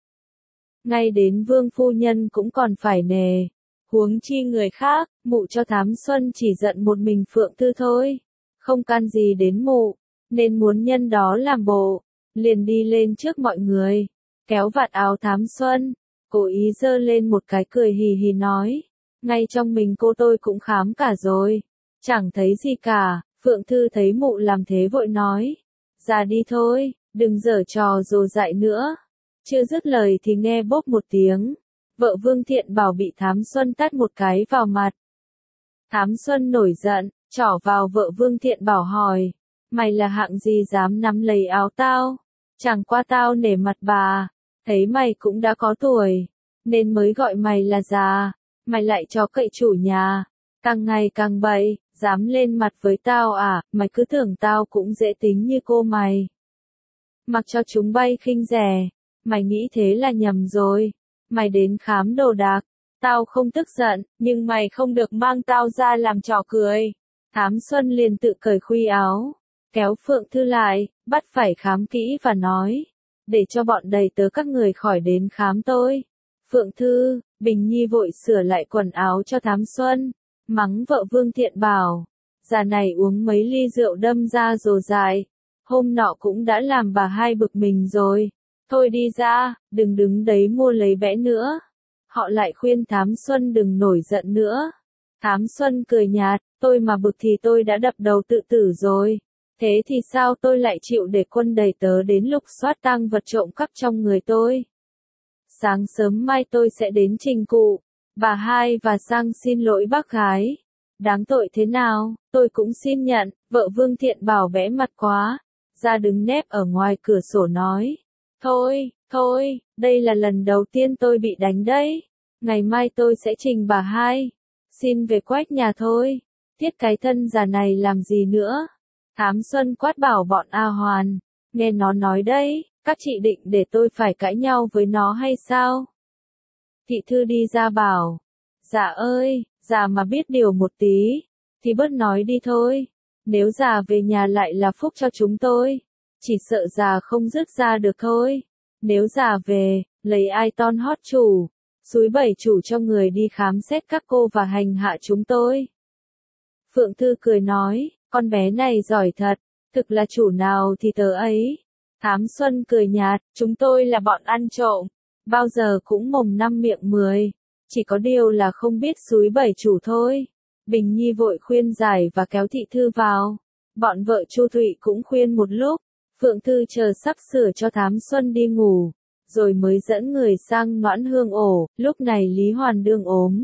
Ngay đến Vương phu nhân cũng còn phải nề, huống chi người khác, mụ cho Thám Xuân chỉ giận một mình Phượng Thư thôi, không can gì đến mụ, nên muốn nhân đó làm bộ, liền đi lên trước mọi người, kéo vạt áo Thám Xuân, cố ý giơ lên một cái cười hì hì nói, ngay trong mình cô tôi cũng khám cả rồi, chẳng thấy gì cả. Phượng Thư thấy mụ làm thế vội nói, ra đi thôi, đừng giở trò rồ dại nữa. Chưa dứt lời thì nghe bốp một tiếng, vợ Vương Thiện Bảo bị Thám Xuân tát một cái vào mặt. Thám Xuân nổi giận, trỏ vào vợ Vương Thiện Bảo hỏi, mày là hạng gì dám nắm lấy áo tao? Chẳng qua tao nể mặt bà, thấy mày cũng đã có tuổi, nên mới gọi mày là già, mày lại cho cậy chủ nhà, càng ngày càng bậy, dám lên mặt với tao à, mày cứ tưởng tao cũng dễ tính như cô mày. Mặc cho chúng bay khinh rẻ, mày nghĩ thế là nhầm rồi, mày đến khám đồ đạc, tao không tức giận, nhưng mày không được mang tao ra làm trò cười. Thám Xuân liền tự cởi khuy áo, kéo Phượng Thư lại, bắt phải khám kỹ và nói, để cho bọn đầy tớ các người khỏi đến khám tôi. Phượng Thư, Bình Nhi vội sửa lại quần áo cho Thám Xuân, mắng vợ Vương Thiện Bảo, già này uống mấy ly rượu đâm ra rồ dại, hôm nọ cũng đã làm bà hai bực mình rồi, thôi đi ra, đừng đứng đấy mua lấy bẽ nữa. Họ lại khuyên Thám Xuân đừng nổi giận nữa. Thám Xuân cười nhạt, tôi mà bực thì tôi đã đập đầu tự tử rồi, thế thì sao tôi lại chịu để quân đầy tớ đến lục soát tang vật trộm cắp trong người tôi. Sáng sớm mai tôi sẽ đến trình cụ, bà hai và sang xin lỗi bác gái. Đáng tội thế nào, tôi cũng xin nhận, vợ Vương Thiện Bảo bẽ mặt quá, ra đứng nép ở ngoài cửa sổ nói. Thôi, thôi, đây là lần đầu tiên tôi bị đánh đấy, ngày mai tôi sẽ trình bà hai, xin về quách nhà thôi, thiết cái thân già này làm gì nữa. Thám Xuân quát bảo bọn A Hoàn, nghe nó nói đấy, các chị định để tôi phải cãi nhau với nó hay sao? Thị Thư đi ra bảo, dạ ơi, già mà biết điều một tí, thì bớt nói đi thôi, nếu già về nhà lại là phúc cho chúng tôi, chỉ sợ già không dứt ra được thôi, nếu già về, lấy ai ton hót chủ, xúi bẩy chủ cho người đi khám xét các cô và hành hạ chúng tôi. Phượng Thư cười nói, con bé này giỏi thật, thực là chủ nào thì tớ ấy. Thám Xuân cười nhạt, chúng tôi là bọn ăn trộm, bao giờ cũng mồm năm miệng mười, chỉ có điều là không biết xúi bẩy chủ thôi. Bình Nhi vội khuyên giải và kéo Thị Thư vào, bọn vợ Chu Thụy cũng khuyên một lúc, Phượng Thư chờ sắp sửa cho Thám Xuân đi ngủ, rồi mới dẫn người sang Noãn Hương ổ, lúc này Lý Hoàn đương ốm.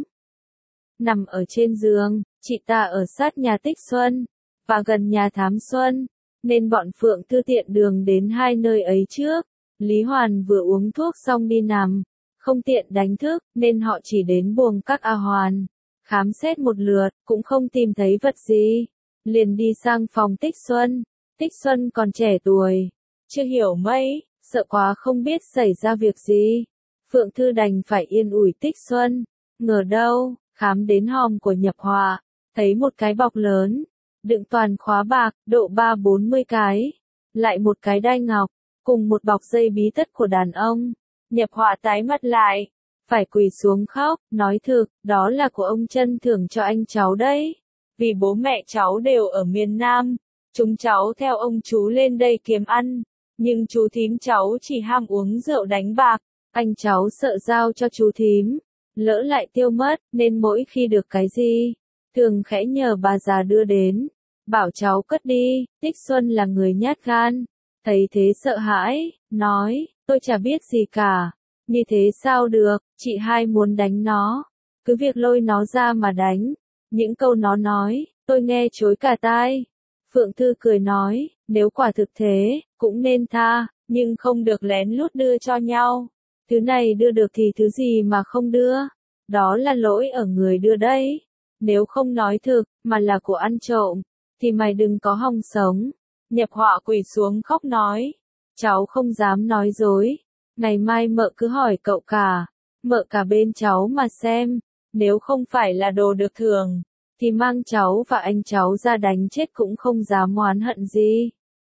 Nằm ở trên giường, chị ta ở sát nhà Tích Xuân, và gần nhà Thám Xuân, nên bọn Phượng Thư tiện đường đến hai nơi ấy trước. Lý Hoàn vừa uống thuốc xong đi nằm, không tiện đánh thức, nên họ chỉ đến buồng các A Hoàn, khám xét một lượt, cũng không tìm thấy vật gì, liền đi sang phòng Tích Xuân. Tích Xuân còn trẻ tuổi, chưa hiểu mấy, sợ quá không biết xảy ra việc gì. Phượng Thư đành phải yên ủi Tích Xuân, ngờ đâu, khám đến hòm của nhập họa, thấy một cái bọc lớn, đựng toàn khóa bạc, độ ba bốn mươi cái, lại một cái đai ngọc, cùng một bọc dây bí tất của đàn ông. Nhập họa tái mặt lại, phải quỳ xuống khóc, nói thực, đó là của ông Trân thưởng cho anh cháu đấy. Vì bố mẹ cháu đều ở miền Nam, chúng cháu theo ông chú lên đây kiếm ăn, nhưng chú thím cháu chỉ ham uống rượu đánh bạc, anh cháu sợ giao cho chú thím, lỡ lại tiêu mất, nên mỗi khi được cái gì, thường khẽ nhờ bà già đưa đến, bảo cháu cất đi. Tích Xuân là người nhát gan, thấy thế sợ hãi, nói, tôi chả biết gì cả, như thế sao được, chị hai muốn đánh nó, cứ việc lôi nó ra mà đánh. Những câu nó nói, tôi nghe chối cả tai. Phượng Thư cười nói, nếu quả thực thế, cũng nên tha, nhưng không được lén lút đưa cho nhau. Thứ này đưa được thì thứ gì mà không đưa, đó là lỗi ở người đưa đấy. Nếu không nói thực, mà là của ăn trộm, thì mày đừng có hòng sống. Nhập họa quỳ xuống khóc nói, cháu không dám nói dối. Ngày mai mợ cứ hỏi cậu cả, mợ cả bên cháu mà xem, nếu không phải là đồ được thưởng, thì mang cháu và anh cháu ra đánh chết cũng không dám oán hận gì.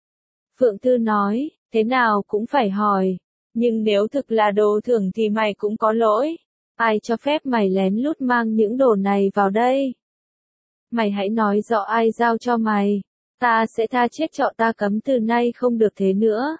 Phượng Thư nói, thế nào cũng phải hỏi, nhưng nếu thực là đồ thưởng thì mày cũng có lỗi. Ai cho phép mày lén lút mang những đồ này vào đây? Mày hãy nói rõ ai giao cho mày, ta sẽ tha chết cho ta cấm từ nay không được thế nữa.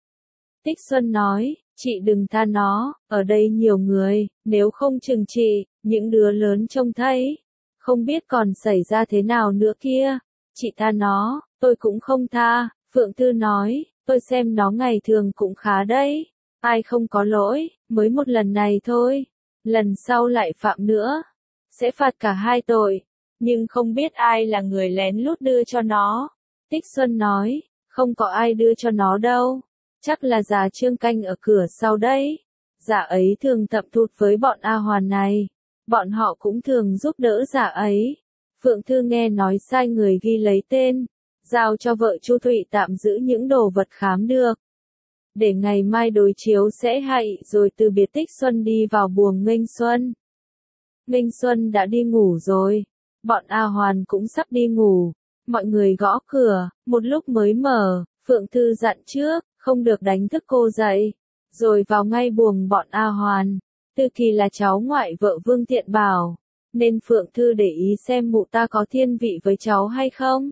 Tích Xuân nói, chị đừng tha nó, ở đây nhiều người, nếu không trừng trị, những đứa lớn trông thấy, không biết còn xảy ra thế nào nữa kia. Chị tha nó, tôi cũng không tha. Phượng Thư nói, tôi xem nó ngày thường cũng khá đấy, ai không có lỗi, mới một lần này thôi, lần sau lại phạm nữa, sẽ phạt cả hai tội, nhưng không biết ai là người lén lút đưa cho nó. Tích Xuân nói, không có ai đưa cho nó đâu, chắc là già Trương canh ở cửa sau đấy, già ấy thường thậm thụt với bọn A Hoàn này, bọn họ cũng thường giúp đỡ già ấy. Phượng Thư nghe nói sai người ghi lấy tên, giao cho vợ Chu Thụy tạm giữ những đồ vật khám được, để ngày mai đối chiếu sẽ hay, rồi từ biệt Tích Xuân đi vào buồng Nghênh Xuân. Nghênh Xuân đã đi ngủ rồi, bọn A Hoàn cũng sắp đi ngủ, mọi người gõ cửa, một lúc mới mở, Phượng Thư dặn trước, không được đánh thức cô dậy, rồi vào ngay buồng bọn A Hoàn. Tư Kỳ là cháu ngoại vợ Vương Thiện Bảo, nên Phượng Thư để ý xem mụ ta có thiên vị với cháu hay không.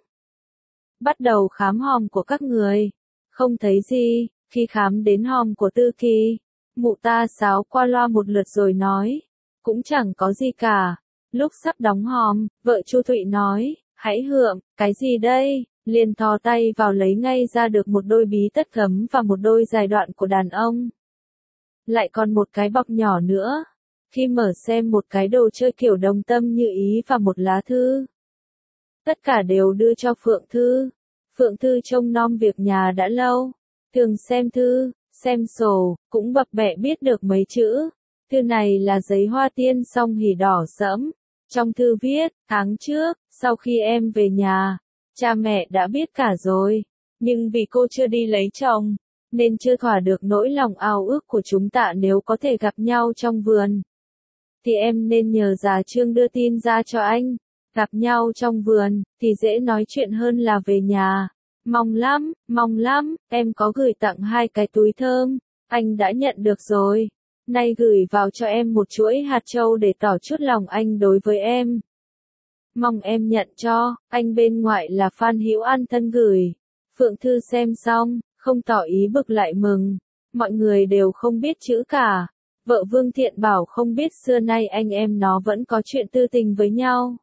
Bắt đầu khám hòm của các người, không thấy gì, khi khám đến hòm của Tư Kỳ, mụ ta sáo qua loa một lượt rồi nói, cũng chẳng có gì cả. Lúc sắp đóng hòm, vợ Chu Thụy nói, hãy hượm, cái gì đây? Liền thò tay vào lấy ngay ra được một đôi bí tất cấm và một đôi giày đoạn của đàn ông. Lại còn một cái bọc nhỏ nữa. Khi mở xem một cái đồ chơi kiểu đồng tâm như ý và một lá thư. Tất cả đều đưa cho Phượng Thư. Phượng Thư trông nom việc nhà đã lâu, thường xem thư, xem sổ, cũng bập bẹ biết được mấy chữ. Thư này là giấy hoa tiên song hỉ đỏ sẫm. Trong thư viết, tháng trước, sau khi em về nhà, cha mẹ đã biết cả rồi, nhưng vì cô chưa đi lấy chồng, nên chưa thỏa được nỗi lòng ao ước của chúng ta nếu có thể gặp nhau trong vườn. Thì em nên nhờ già Trương đưa tin ra cho anh, gặp nhau trong vườn, thì dễ nói chuyện hơn là về nhà. Mong lắm, mong lắm, em có gửi tặng hai cái túi thơm, anh đã nhận được rồi. Nay gửi vào cho em một chuỗi hạt châu để tỏ chút lòng anh đối với em. Mong em nhận cho, anh bên ngoại là Phan Hữu An thân gửi. Phượng Thư xem xong, không tỏ ý bực lại mừng. Mọi người đều không biết chữ cả. Vợ Vương Thiện Bảo không biết xưa nay anh em nó vẫn có chuyện tư tình với nhau.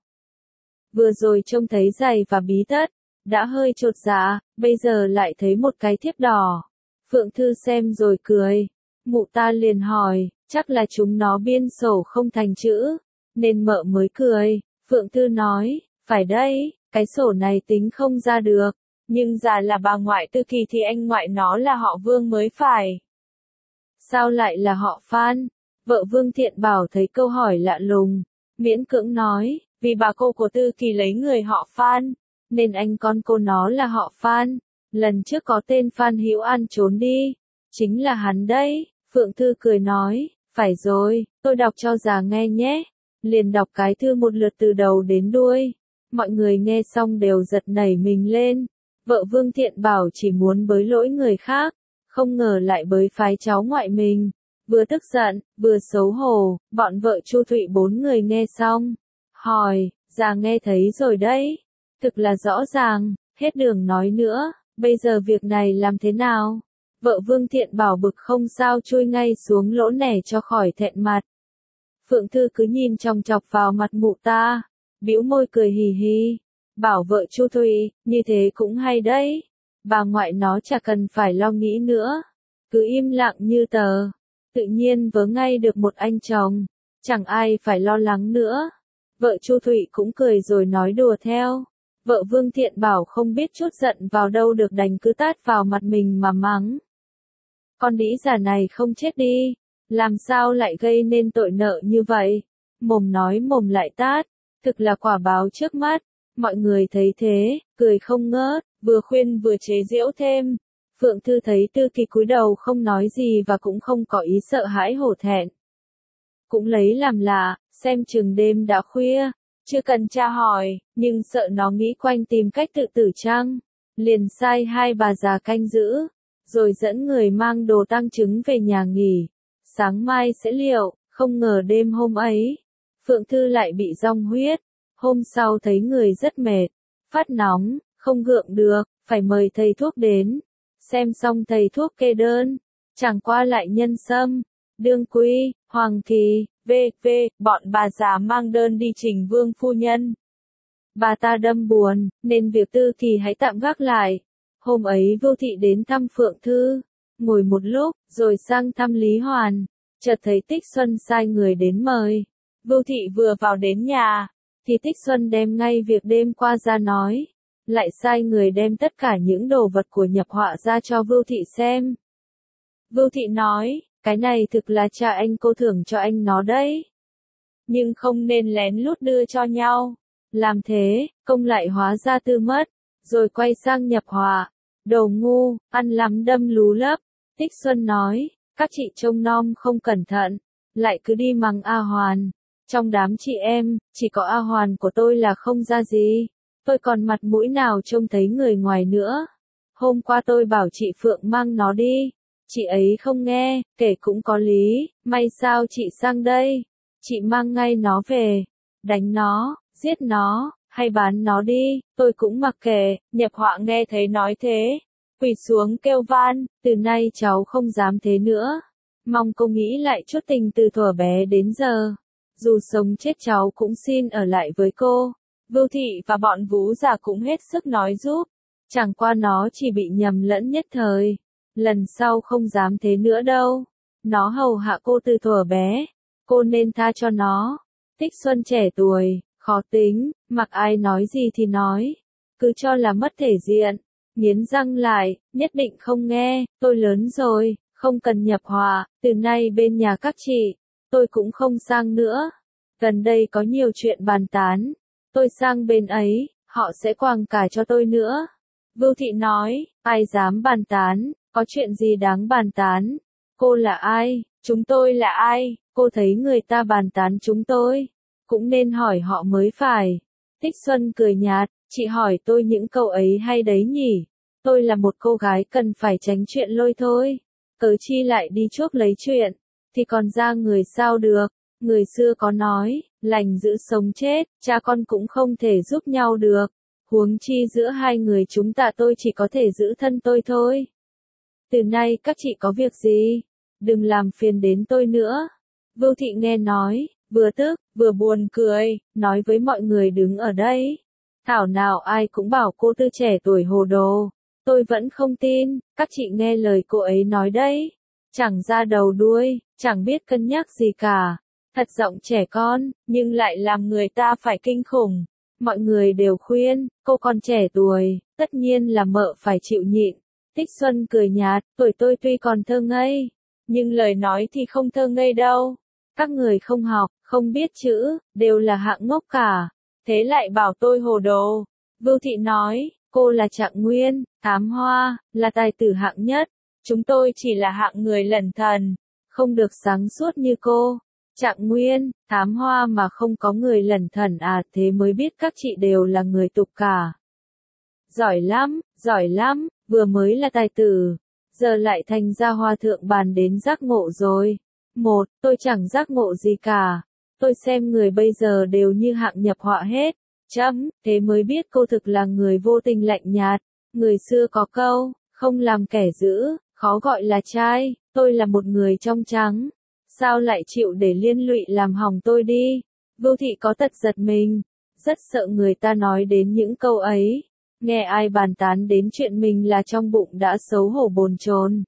Vừa rồi trông thấy giày và bí tất, đã hơi chột dạ, bây giờ lại thấy một cái thiếp đỏ. Phượng Thư xem rồi cười. Mụ ta liền hỏi, chắc là chúng nó biên sổ không thành chữ, nên mợ mới cười. Phượng Thư nói, phải đấy, cái sổ này tính không ra được, nhưng già là bà ngoại Tư Kỳ thì anh ngoại nó là họ Vương mới phải. Sao lại là họ Phan? Vợ Vương Thiện Bảo thấy câu hỏi lạ lùng, miễn cưỡng nói, vì bà cô của Tư Kỳ lấy người họ Phan, nên anh con cô nó là họ Phan. Lần trước có tên Phan Hữu An trốn đi, chính là hắn đấy. Phượng Thư cười nói, phải rồi, tôi đọc cho già nghe nhé. Liền đọc cái thư một lượt từ đầu đến đuôi. Mọi người nghe xong đều giật nảy mình lên. Vợ Vương Thiện Bảo chỉ muốn bới lỗi người khác, không ngờ lại bới phái cháu ngoại mình. Vừa tức giận, vừa xấu hổ, bọn vợ Chu Thụy bốn người nghe xong. Hỏi, già nghe thấy rồi đấy. Thực là rõ ràng, hết đường nói nữa, bây giờ việc này làm thế nào? Vợ Vương Thiện Bảo bực không sao chui ngay xuống lỗ nẻ cho khỏi thẹn mặt. Phượng Thư cứ nhìn chòng chọc vào mặt mụ ta, bĩu môi cười hì hì, bảo vợ Chu Thụy, như thế cũng hay đấy, bà ngoại nó chả cần phải lo nghĩ nữa, cứ im lặng như tờ, tự nhiên vớ ngay được một anh chồng, chẳng ai phải lo lắng nữa. Vợ Chu Thụy cũng cười rồi nói đùa theo. Vợ Vương Thiện Bảo không biết chút giận vào đâu được đành cứ tát vào mặt mình mà mắng. Con đĩ già này không chết đi, làm sao lại gây nên tội nợ như vậy? Mồm nói mồm lại tát, thực là quả báo trước mắt. Mọi người thấy thế, cười không ngớt, vừa khuyên vừa chế giễu thêm. Phượng Thư thấy Tư Kỳ cúi đầu không nói gì và cũng không có ý sợ hãi hổ thẹn. Cũng lấy làm lạ, xem chừng đêm đã khuya, chưa cần tra hỏi, nhưng sợ nó nghĩ quanh tìm cách tự tử chăng, liền sai hai bà già canh giữ, rồi dẫn người mang đồ tang chứng về nhà nghỉ, sáng mai sẽ liệu, không ngờ đêm hôm ấy, Phượng Thư lại bị rong huyết, hôm sau thấy người rất mệt, phát nóng, không gượng được, phải mời thầy thuốc đến, xem xong thầy thuốc kê đơn, chẳng qua lại nhân sâm, đương quy, hoàng kỳ, vê vê, bọn bà già mang đơn đi trình vương phu nhân. Bà ta đâm buồn, nên việc Tư Kỳ hãy tạm gác lại. Hôm ấy Vưu Thị đến thăm Phượng Thư, ngồi một lúc, rồi sang thăm Lý Hoàn, chợt thấy Tích Xuân sai người đến mời. Vưu Thị vừa vào đến nhà, thì Tích Xuân đem ngay việc đêm qua ra nói, lại sai người đem tất cả những đồ vật của nhập họa ra cho Vưu Thị xem. Vưu Thị nói, cái này thực là cha anh cô thưởng cho anh nó đấy. Nhưng không nên lén lút đưa cho nhau. Làm thế, công lại hóa ra tư mất, rồi quay sang nhập họa. Đồ ngu, ăn lắm đâm lú lấp. Tích Xuân nói, các chị trông nom không cẩn thận, lại cứ đi mắng A Hoàn. Trong đám chị em, chỉ có A Hoàn của tôi là không ra gì. Tôi còn mặt mũi nào trông thấy người ngoài nữa. Hôm qua tôi bảo chị Phượng mang nó đi. Chị ấy không nghe, kể cũng có lý, may sao chị sang đây. Chị mang ngay nó về, đánh nó, giết nó, hay bán nó đi, tôi cũng mặc kệ. Nhập họa nghe thấy nói thế, quỳ xuống kêu van, từ nay cháu không dám thế nữa. Mong cô nghĩ lại chút tình từ thuở bé đến giờ. Dù sống chết cháu cũng xin ở lại với cô. Vưu Thị và bọn Vú già cũng hết sức nói giúp. Chẳng qua nó chỉ bị nhầm lẫn nhất thời. Lần sau không dám thế nữa đâu. Nó hầu hạ cô từ thuở bé. Cô nên tha cho nó. Tích Xuân trẻ tuổi, khó tính, mặc ai nói gì thì nói. Cứ cho là mất thể diện. Nghiến răng lại, nhất định không nghe. Tôi lớn rồi, không cần nhập họa. Từ nay bên nhà các chị, tôi cũng không sang nữa. Gần đây có nhiều chuyện bàn tán. Tôi sang bên ấy, họ sẽ quàng cả cho tôi nữa. Vưu Thị nói, ai dám bàn tán, có chuyện gì đáng bàn tán? Cô là ai? Chúng tôi là ai? Cô thấy người ta bàn tán chúng tôi, cũng nên hỏi họ mới phải. Tích Xuân cười nhạt, chị hỏi tôi những câu ấy hay đấy nhỉ? Tôi là một cô gái cần phải tránh chuyện lôi thôi. Cớ chi lại đi chuốc lấy chuyện, thì còn ra người sao được. Người xưa có nói, lành giữ sống chết, cha con cũng không thể giúp nhau được. Huống chi giữa hai người chúng ta tôi chỉ có thể giữ thân tôi thôi. Từ nay các chị có việc gì, đừng làm phiền đến tôi nữa. Vưu Thị nghe nói, vừa tức, vừa buồn cười, nói với mọi người đứng ở đây. Thảo nào ai cũng bảo cô Tư trẻ tuổi hồ đồ. Tôi vẫn không tin, các chị nghe lời cô ấy nói đấy. Chẳng ra đầu đuôi, chẳng biết cân nhắc gì cả. Thật giọng trẻ con, nhưng lại làm người ta phải kinh khủng. Mọi người đều khuyên, cô còn trẻ tuổi, tất nhiên là mợ phải chịu nhịn. Tích Xuân cười nhạt, tuổi tôi tuy còn thơ ngây, nhưng lời nói thì không thơ ngây đâu. Các người không học, không biết chữ, đều là hạng ngốc cả. Thế lại bảo tôi hồ đồ. Vưu Thị nói, cô là Trạng Nguyên, Thám Hoa, là tài tử hạng nhất. Chúng tôi chỉ là hạng người lẩn thần, không được sáng suốt như cô. Trạng Nguyên, Thám Hoa mà không có người lẩn thần à, thế mới biết các chị đều là người tục cả. Giỏi lắm, giỏi lắm, vừa mới là tài tử, giờ lại thành ra hòa thượng bàn đến giác ngộ rồi. Một, tôi chẳng giác ngộ gì cả. Tôi xem người bây giờ đều như hạng nhập họa hết. Chấm, thế mới biết cô thực là người vô tình lạnh nhạt. Người xưa có câu, không làm kẻ dữ, khó gọi là trai. Tôi là một người trong trắng. Sao lại chịu để liên lụy làm hỏng tôi đi? Vưu Thị có tật giật mình, rất sợ người ta nói đến những câu ấy. Nghe ai bàn tán đến chuyện mình là trong bụng đã xấu hổ bồn chồn.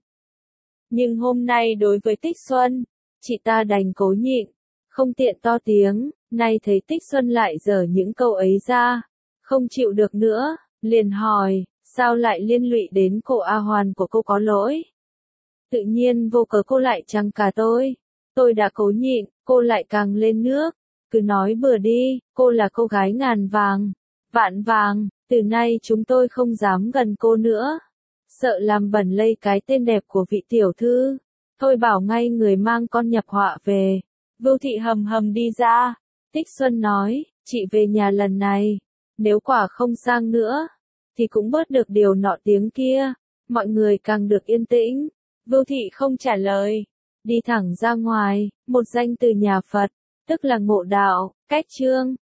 Nhưng hôm nay đối với Tích Xuân, chị ta đành cố nhịn, không tiện to tiếng. Nay thấy Tích Xuân lại dở những câu ấy ra, không chịu được nữa, liền hỏi, sao lại liên lụy đến cô A Hoàn của cô có lỗi? Tự nhiên vô cớ cô lại trăng cả tôi. Tôi đã cố nhịn, cô lại càng lên nước. Cứ nói bừa đi, cô là cô gái ngàn vàng, vạn vàng, từ nay chúng tôi không dám gần cô nữa. sợ làm bẩn lây cái tên đẹp của vị tiểu thư. Thôi bảo ngay người mang con nhập họa về. Vưu Thị hầm hầm đi ra. Tích Xuân nói, chị về nhà lần này, nếu quả không sang nữa, thì cũng bớt được điều nọ tiếng kia. Mọi người càng được yên tĩnh. Vưu Thị không trả lời. Đi thẳng ra ngoài, một danh từ nhà Phật, tức là Ngộ Đạo, cách Chương.